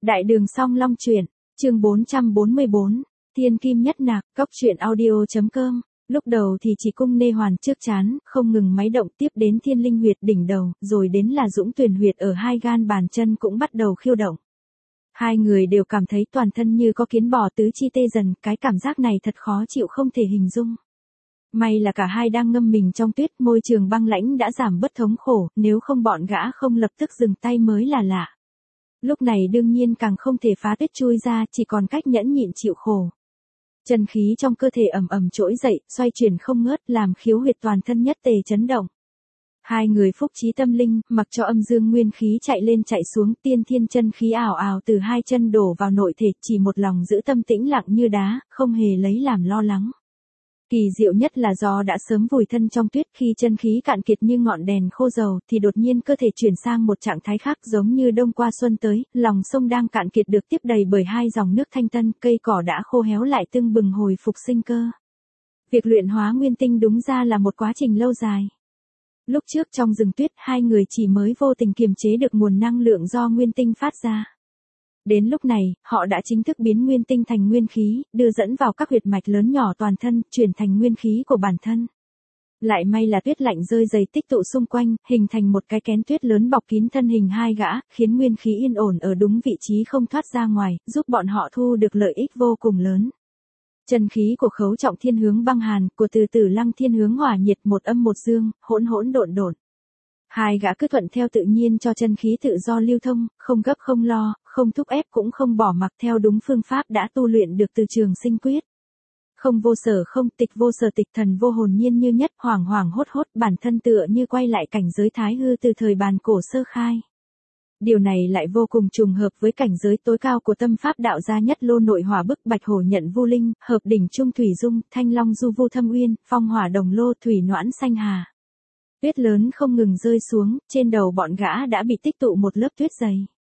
Đại đường Song Long truyện, chương 444, Thiên Kim Nhất Nạc, Cóc truyện audio.com. Lúc đầu thì chỉ cung nê hoàn trước chán, không ngừng máy động, tiếp đến Thiên Linh huyệt đỉnh đầu, rồi đến là Dũng Tuyền huyệt ở hai gan bàn chân cũng bắt đầu khiêu động. Hai người đều cảm thấy toàn thân như có kiến bò tứ chi tê dần, cái cảm giác này thật khó chịu không thể hình dung. May là cả hai đang ngâm mình trong tuyết, môi trường băng lãnh đã giảm bớt thống khổ, nếu không bọn gã không lập tức dừng tay mới là lạ. Lúc này đương nhiên càng không thể phá tuyết chui ra, chỉ còn cách nhẫn nhịn chịu khổ. Chân khí trong cơ thể ầm ầm trỗi dậy, xoay chuyển không ngớt, làm khiếu huyệt toàn thân nhất tề chấn động. Hai người phúc trí tâm linh, mặc cho âm dương nguyên khí chạy lên chạy xuống, tiên thiên chân khí ảo ảo từ hai chân đổ vào nội thể, chỉ một lòng giữ tâm tĩnh lặng như đá, không hề lấy làm lo lắng. Kỳ diệu nhất là do đã sớm vùi thân trong tuyết, khi chân khí cạn kiệt như ngọn đèn khô dầu thì đột nhiên cơ thể chuyển sang một trạng thái khác, giống như đông qua xuân tới, lòng sông đang cạn kiệt được tiếp đầy bởi hai dòng nước thanh tân, cây cỏ đã khô héo lại tưng bừng hồi phục sinh cơ. Việc luyện hóa nguyên tinh đúng ra là một quá trình lâu dài. Lúc trước trong rừng tuyết, hai người chỉ mới vô tình kiềm chế được nguồn năng lượng do nguyên tinh phát ra. Đến lúc này, họ đã chính thức biến nguyên tinh thành nguyên khí, đưa dẫn vào các huyệt mạch lớn nhỏ toàn thân, chuyển thành nguyên khí của bản thân. Lại may là tuyết lạnh rơi dày tích tụ xung quanh, hình thành một cái kén tuyết lớn bọc kín thân hình hai gã, khiến nguyên khí yên ổn ở đúng vị trí không thoát ra ngoài, giúp bọn họ thu được lợi ích vô cùng lớn. Chân khí của Khấu Trọng thiên hướng băng hàn, của Từ Tử Lăng thiên hướng hỏa nhiệt, một âm một dương, hỗn hỗn độn độn. Hai gã cứ thuận theo tự nhiên cho chân khí tự do lưu thông, không gấp không lo, không thúc ép cũng không bỏ mặc, theo đúng phương pháp đã tu luyện được từ Trường Sinh Quyết. Không vô sở không, tịch vô sở tịch, thần vô hồn nhiên như nhất, hoảng hoảng hốt hốt, bản thân tựa như quay lại cảnh giới thái hư từ thời bàn cổ sơ khai. Điều này lại vô cùng trùng hợp với cảnh giới tối cao của tâm pháp đạo gia nhất lô nội hỏa bức, bạch hổ nhận vu linh, hợp đỉnh trung thủy dung, thanh long du vu thâm uyên, phong hỏa đồng lô, thủy noãn xanh hà. Tuyết lớn không ngừng rơi xuống, trên đầu bọn gã đã bị tích tụ một lớp tuyết dày.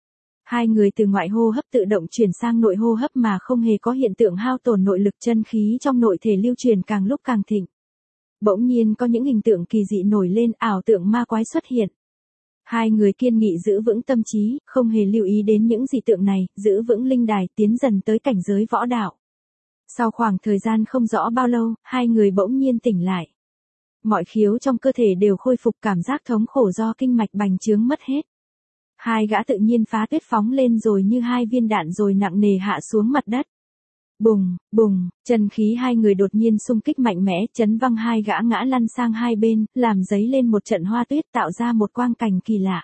Hai người từ ngoại hô hấp tự động chuyển sang nội hô hấp mà không hề có hiện tượng hao tổn nội lực, chân khí trong nội thể lưu truyền càng lúc càng thịnh. Bỗng nhiên có những hình tượng kỳ dị nổi lên, ảo tượng ma quái xuất hiện. Hai người kiên nghị giữ vững tâm trí, không hề lưu ý đến những dị tượng này, giữ vững linh đài, tiến dần tới cảnh giới võ đạo. Sau khoảng thời gian không rõ bao lâu, hai người bỗng nhiên tỉnh lại. Mọi khiếu trong cơ thể đều khôi phục, cảm giác thống khổ do kinh mạch bành trướng mất hết. Hai gã tự nhiên phá tuyết phóng lên rồi như hai viên đạn rồi nặng nề hạ xuống mặt đất. Bùng, bùng, chân khí hai người đột nhiên xung kích mạnh mẽ, chấn văng hai gã ngã lăn sang hai bên, làm dấy lên một trận hoa tuyết, tạo ra một quang cảnh kỳ lạ.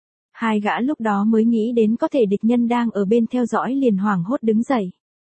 Hai gã lúc đó mới nghĩ đến có thể địch nhân đang ở bên theo dõi, liền hoảng hốt đứng dậy.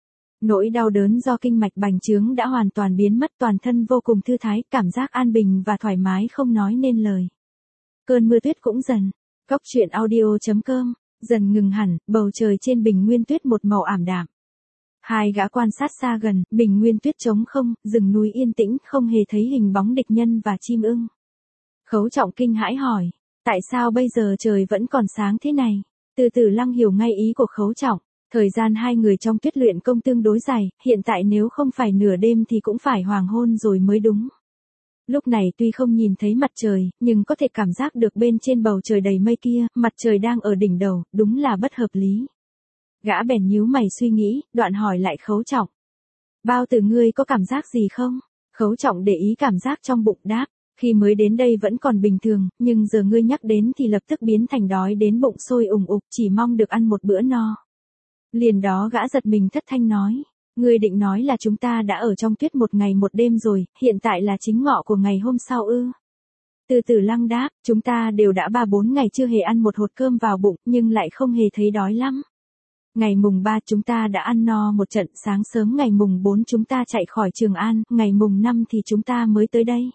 Nỗi đau đớn do kinh mạch bành trướng đã hoàn toàn biến mất, toàn thân vô cùng thư thái, cảm giác an bình và thoải mái không nói nên lời. Cơn mưa tuyết cũng dần. Cóc truyện audio.com, dần ngừng hẳn, bầu trời trên bình nguyên tuyết một màu ảm đạm. Hai gã quan sát xa gần, bình nguyên tuyết trống không, rừng núi yên tĩnh, không hề thấy hình bóng địch nhân và chim ưng. Khấu Trọng kinh hãi hỏi, tại sao bây giờ trời vẫn còn sáng thế này? Từ Tử Lăng hiểu ngay ý của Khấu Trọng, thời gian hai người trong tuyết luyện công tương đối dài, hiện tại nếu không phải nửa đêm thì cũng phải hoàng hôn rồi mới đúng. Lúc này tuy không nhìn thấy mặt trời, nhưng có thể cảm giác được bên trên bầu trời đầy mây kia, mặt trời đang ở đỉnh đầu, đúng là bất hợp lý. Gã bèn nhíu mày suy nghĩ, đoạn hỏi lại Khấu Trọng. Bao Tử ngươi có cảm giác gì không? Khấu Trọng để ý cảm giác trong bụng đáp, khi mới đến đây vẫn còn bình thường, nhưng giờ ngươi nhắc đến thì lập tức biến thành đói đến bụng sôi ủng ục, chỉ mong được ăn một bữa no. Liền đó gã giật mình thất thanh nói. Ngươi định nói là chúng ta đã ở trong tuyết một ngày một đêm rồi, hiện tại là chính ngọ của ngày hôm sau ư? Từ Tử Lăng đáp, chúng ta đều đã 3-4 ngày chưa hề ăn một hột cơm vào bụng, nhưng lại không hề thấy đói lắm. Ngày mùng 3 chúng ta đã ăn no một trận, sáng sớm ngày mùng 4 chúng ta chạy khỏi Trường An, ngày mùng 5 thì chúng ta mới tới đây.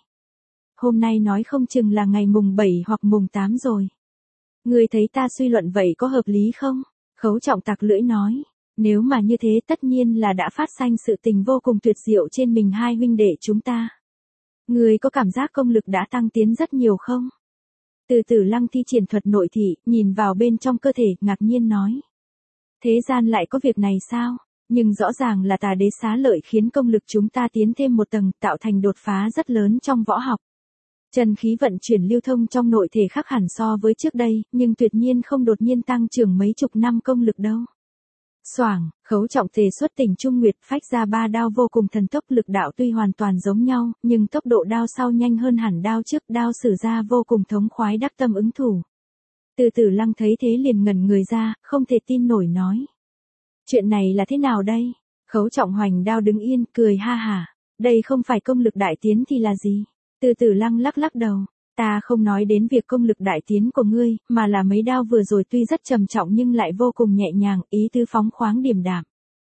Hôm nay nói không chừng là ngày mùng 7 hoặc mùng 8 rồi. Ngươi thấy ta suy luận vậy có hợp lý không? Khấu Trọng tặc lưỡi nói. Nếu mà như thế tất nhiên là đã phát sanh sự tình vô cùng tuyệt diệu trên mình hai huynh đệ chúng ta. Ngươi có cảm giác công lực đã tăng tiến rất nhiều không? Từ Tử Lăng thi triển thuật nội thị, nhìn vào bên trong cơ thể, ngạc nhiên nói. Thế gian lại có việc này sao? Nhưng rõ ràng là Tà Đế xá lợi khiến công lực chúng ta tiến thêm một tầng, tạo thành đột phá rất lớn trong võ học. Chân khí vận chuyển lưu thông trong nội thể khác hẳn so với trước đây, nhưng tuyệt nhiên không đột nhiên tăng trưởng mấy chục năm công lực đâu. Xoảng, Khấu Trọng tề xuất Tình Trung Nguyệt phách ra 3 đao vô cùng thần tốc, lực đạo tuy hoàn toàn giống nhau, nhưng tốc độ đao sau nhanh hơn hẳn đao trước, đao sử ra vô cùng thống khoái, đắc tâm ứng thủ. Từ Tử Lăng thấy thế liền ngẩn người ra, không thể tin nổi nói. Chuyện này là thế nào đây? Khấu Trọng hoành đao đứng yên, cười ha hả. Đây không phải công lực đại tiến thì là gì? Từ Tử Lăng lắc lắc đầu. Ta không nói đến việc công lực đại tiến của ngươi, mà là mấy đao vừa rồi tuy rất trầm trọng nhưng lại vô cùng nhẹ nhàng, ý tứ phóng khoáng điềm đạm.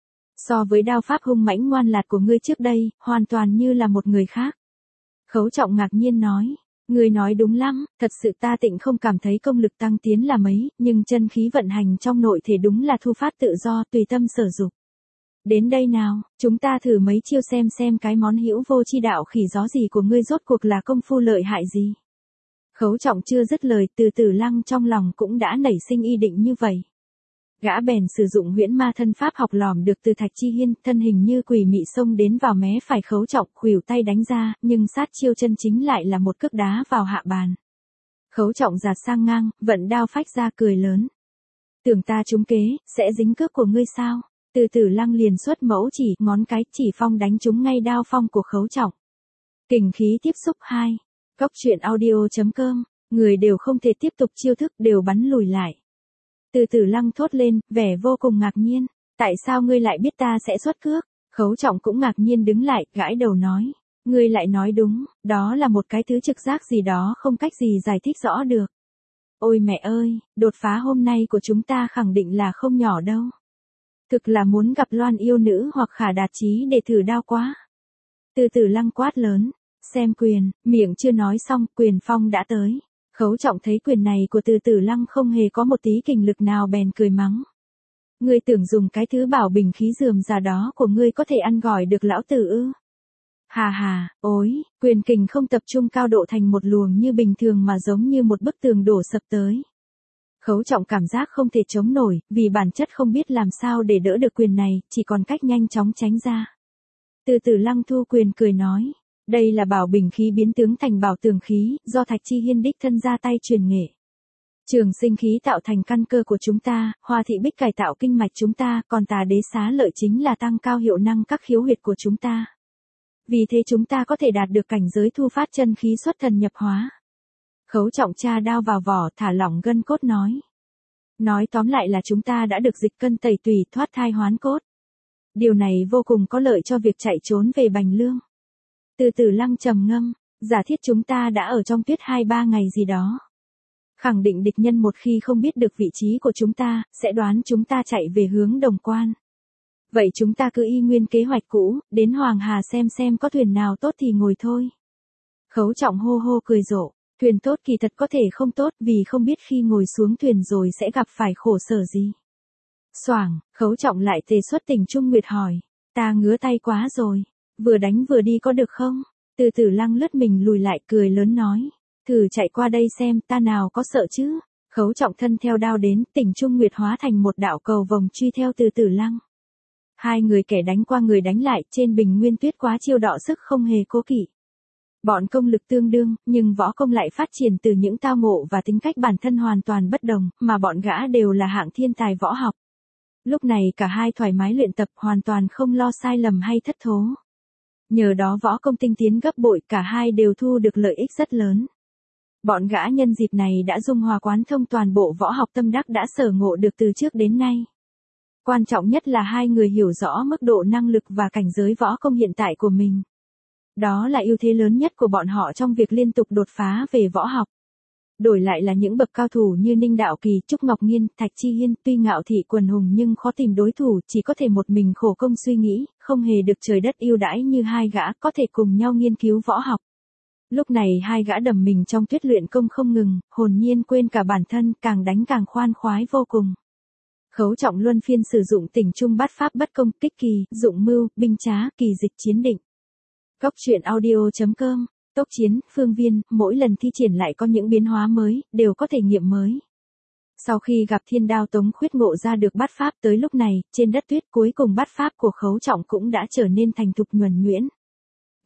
So với đao pháp hung mãnh ngoan lạt của ngươi trước đây, hoàn toàn như là một người khác. Khấu Trọng ngạc nhiên nói. Ngươi nói đúng lắm, thật sự ta tịnh không cảm thấy công lực tăng tiến là mấy, nhưng chân khí vận hành trong nội thể đúng là thu phát tự do, tùy tâm sở dục. Đến đây nào, chúng ta thử mấy chiêu xem cái món hữu vô chi đạo khỉ gió gì của ngươi rốt cuộc là công phu lợi hại gì. Khấu Trọng chưa dứt lời, Từ Tử Lăng trong lòng cũng đã nảy sinh ý định như vậy. Gã bèn sử dụng huyễn ma thân pháp học lỏm được từ Thạch Chi Hiên, thân hình như quỷ mị xông đến vào mé phải Khấu Trọng, khuỷu tay đánh ra, nhưng sát chiêu chân chính lại là một cước đá vào hạ bàn. Khấu Trọng giạt sang ngang, vận đao phách ra cười lớn. Tưởng ta trúng kế, sẽ dính cước của ngươi sao? Từ Tử Lăng liền xuất mẫu chỉ, ngón cái chỉ phong đánh trúng ngay đao phong của Khấu Trọng. Kình khí tiếp xúc 2. Cóc truyện audio.com, người đều không thể tiếp tục chiêu thức đều bắn lùi lại. Từ Tử Lăng thốt lên, vẻ vô cùng ngạc nhiên. Tại sao ngươi lại biết ta sẽ xuất cước? Khấu Trọng cũng ngạc nhiên đứng lại, gãi đầu nói. Ngươi lại nói đúng, đó là một cái thứ trực giác gì đó không cách gì giải thích rõ được. Ôi mẹ ơi, đột phá hôm nay của chúng ta khẳng định là không nhỏ đâu. Thực là muốn gặp Loan yêu nữ hoặc Khả Đạt Chí để thử đao quá. Từ Tử Lăng quát lớn. Xem quyền, miệng chưa nói xong, quyền phong đã tới. Khấu Trọng thấy quyền này của Từ Tử Lăng không hề có một tí kình lực nào bèn cười mắng. Ngươi tưởng dùng cái thứ bảo bình khí rườm rà đó của ngươi có thể ăn gọi được lão tử ư? Hà hà, ối, quyền kình không tập trung cao độ thành một luồng như bình thường mà giống như một bức tường đổ sập tới. Khấu Trọng cảm giác không thể chống nổi, vì bản chất không biết làm sao để đỡ được quyền này, chỉ còn cách nhanh chóng tránh ra. Từ Tử Lăng thu quyền cười nói. Đây là bảo bình khí biến tướng thành bảo tường khí, do Thạch Chi Hiên đích thân ra tay truyền nghệ. Trường sinh khí tạo thành căn cơ của chúng ta, Hoa Thị Bích cải tạo kinh mạch chúng ta, còn Tà Đế xá lợi chính là tăng cao hiệu năng các khiếu huyệt của chúng ta. Vì thế chúng ta có thể đạt được cảnh giới thu phát chân khí xuất thần nhập hóa. Khấu Trọng tra đao vào vỏ, thả lỏng gân cốt nói. Nói tóm lại là chúng ta đã được dịch cân tẩy tùy, thoát thai hoán cốt. Điều này vô cùng có lợi cho việc chạy trốn về Bành Lương. Từ Tử Lăng trầm ngâm, giả thiết chúng ta đã ở trong tuyết 2-3 ngày gì đó. Khẳng định địch nhân một khi không biết được vị trí của chúng ta, sẽ đoán chúng ta chạy về hướng Đồng Quan. Vậy chúng ta cứ y nguyên kế hoạch cũ, đến Hoàng Hà xem có thuyền nào tốt thì ngồi thôi. Khấu Trọng hô hô cười rộ, thuyền tốt kỳ thật có thể không tốt vì không biết khi ngồi xuống thuyền rồi sẽ gặp phải khổ sở gì. Xoảng, Khấu Trọng lại tề xuất Tình Trung Nguyệt hỏi, ta ngứa tay quá rồi. Vừa đánh vừa đi có được không? Từ Tử Lăng lướt mình lùi lại cười lớn nói. Thử chạy qua đây xem, ta nào có sợ chứ? Khấu Trọng thân theo đao đến, Tình Trung Nguyệt hóa thành một đạo cầu vòng truy theo Từ Tử Lăng. Hai người kẻ đánh qua người đánh lại, trên bình nguyên tuyết quá chiêu đọ sức không hề cố kỵ. Bọn công lực tương đương, nhưng võ công lại phát triển từ những tao ngộ và tính cách bản thân hoàn toàn bất đồng, mà bọn gã đều là hạng thiên tài võ học. Lúc này cả hai thoải mái luyện tập, hoàn toàn không lo sai lầm hay thất thố. Nhờ đó võ công tinh tiến gấp bội, cả hai đều thu được lợi ích rất lớn. Bọn gã nhân dịp này đã dung hòa quán thông toàn bộ võ học tâm đắc đã sở ngộ được từ trước đến nay. Quan trọng nhất là hai người hiểu rõ mức độ năng lực và cảnh giới võ công hiện tại của mình. Đó là ưu thế lớn nhất của bọn họ trong việc liên tục đột phá về võ học. Đổi lại là những bậc cao thủ như Ninh Đạo Kỳ, Trúc Ngọc Nhiên, Thạch Chi Hiên, tuy ngạo thị quần hùng nhưng khó tìm đối thủ, chỉ có thể một mình khổ công suy nghĩ, không hề được trời đất ưu đãi như hai gã có thể cùng nhau nghiên cứu võ học. Lúc này hai gã đầm mình trong tuyết luyện công không ngừng, hồn nhiên quên cả bản thân, càng đánh càng khoan khoái vô cùng. Khấu Trọng luân phiên sử dụng Tình Trung bát pháp bất công, kích kỳ, dụng mưu, binh trá, kỳ dịch chiến định. Cóc truyện audio.com, tốc chiến, phương viên, mỗi lần thi triển lại có những biến hóa mới, đều có thể nghiệm mới. Sau khi gặp Thiên Đao Tống Khuyết ngộ ra được bát pháp tới lúc này, trên đất tuyết cuối cùng bát pháp của Khấu Trọng cũng đã trở nên thành thục nhuần nhuyễn.